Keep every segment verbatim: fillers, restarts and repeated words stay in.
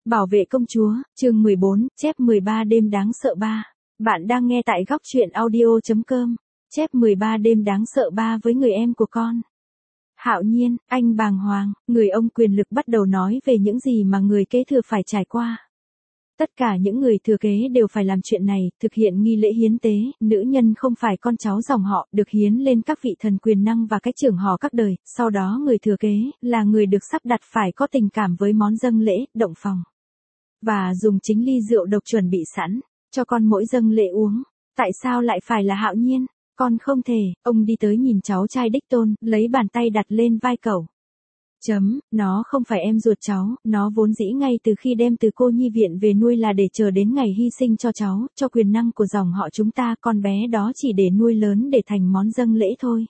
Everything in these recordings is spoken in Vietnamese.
Bảo vệ công chúa, chương mười bốn, chép mười ba đêm đáng sợ ba. Bạn đang nghe tại góc truyện audio chấm com. Chép mười ba đêm đáng sợ ba với người em của con. Hạo Nhiên, anh bàng hoàng, người ông quyền lực bắt đầu nói về những gì mà người kế thừa phải trải qua. Tất cả những người thừa kế đều phải làm chuyện này, thực hiện nghi lễ hiến tế, nữ nhân không phải con cháu dòng họ, được hiến lên các vị thần quyền năng và cái trưởng họ các đời, sau đó người thừa kế, là người được sắp đặt phải có tình cảm với món dâng lễ, động phòng. Và dùng chính ly rượu độc chuẩn bị sẵn, cho con mỗi dâng lễ uống. Tại sao lại phải là Hạo Nhiên? Con không thể, ông đi tới nhìn cháu trai đích tôn, lấy bàn tay đặt lên vai cậu. Chấm, nó không phải em ruột cháu, nó vốn dĩ ngay từ khi đem từ cô nhi viện về nuôi là để chờ đến ngày hy sinh cho cháu, cho quyền năng của dòng họ chúng ta, con bé đó chỉ để nuôi lớn để thành món dâng lễ thôi.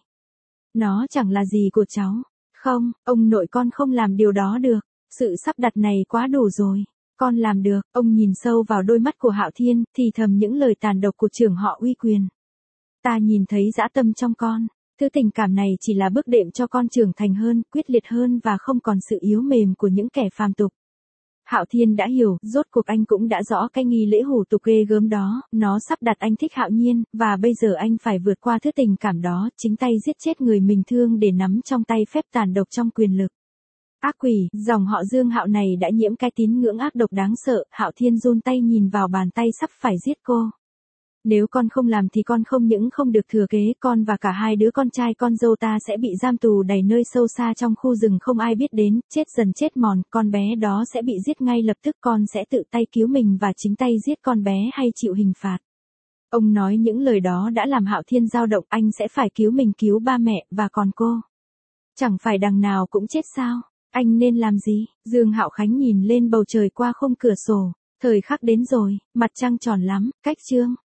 Nó chẳng là gì của cháu. Không, ông nội con không làm điều đó được, sự sắp đặt này quá đủ rồi. Con làm được, ông nhìn sâu vào đôi mắt của Hạo Thiên, thì thầm những lời tàn độc của trưởng họ uy quyền. Ta nhìn thấy dã tâm trong con. Thứ tình cảm này chỉ là bước đệm cho con trưởng thành hơn, quyết liệt hơn và không còn sự yếu mềm của những kẻ phàm tục. Hạo Thiên đã hiểu, rốt cuộc anh cũng đã rõ cái nghi lễ hủ tục ghê gớm đó, nó sắp đặt anh thích Hạo Nhiên, và bây giờ anh phải vượt qua thứ tình cảm đó, chính tay giết chết người mình thương để nắm trong tay phép tàn độc trong quyền lực. Ác quỷ, dòng họ Dương Hạo này đã nhiễm cái tín ngưỡng ác độc đáng sợ, Hạo Thiên run tay nhìn vào bàn tay sắp phải giết cô. Nếu con không làm thì con không những không được thừa kế, con và cả hai đứa con trai con dâu ta sẽ bị giam tù đầy nơi sâu xa trong khu rừng không ai biết đến, chết dần chết mòn, con bé đó sẽ bị giết ngay lập tức, con sẽ tự tay cứu mình và chính tay giết con bé hay chịu hình phạt. Ông nói những lời đó đã làm Hạo Thiên dao động, anh sẽ phải cứu mình, cứu ba mẹ, và còn cô. Chẳng phải đằng nào cũng chết sao? Anh nên làm gì? Dương Hạo Khánh nhìn lên bầu trời qua khung cửa sổ. Thời khắc đến rồi, mặt trăng tròn lắm, cách chương.